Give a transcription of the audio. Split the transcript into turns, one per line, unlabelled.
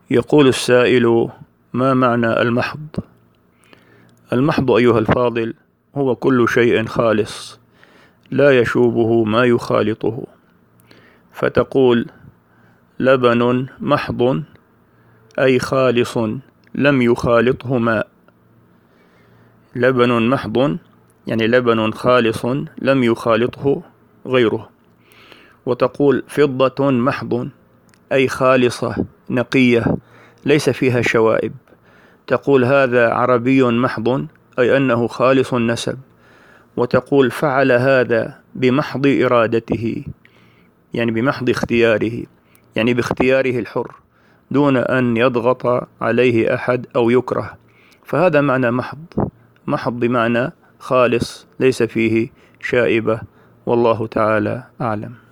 يقول السائل: ما معنى المحض؟ المحض أيها الفاضل هو كل شيء خالص لا يشوبه ما يخالطه، فتقول لبن محض أي خالص لم يخالطه ماء. لبن محض يعني لبن خالص لم يخالطه غيره. وتقول فضة محض أي خالصة نقية ليس فيها شوائب. تقول هذا عربي محض أي أنه خالص النسب. وتقول فعل هذا بمحض إرادته يعني بمحض اختياره، يعني باختياره الحر دون أن يضغط عليه أحد أو يكره. فهذا معنى محض. محض بمعنى خالص ليس فيه شائبة، والله تعالى أعلم.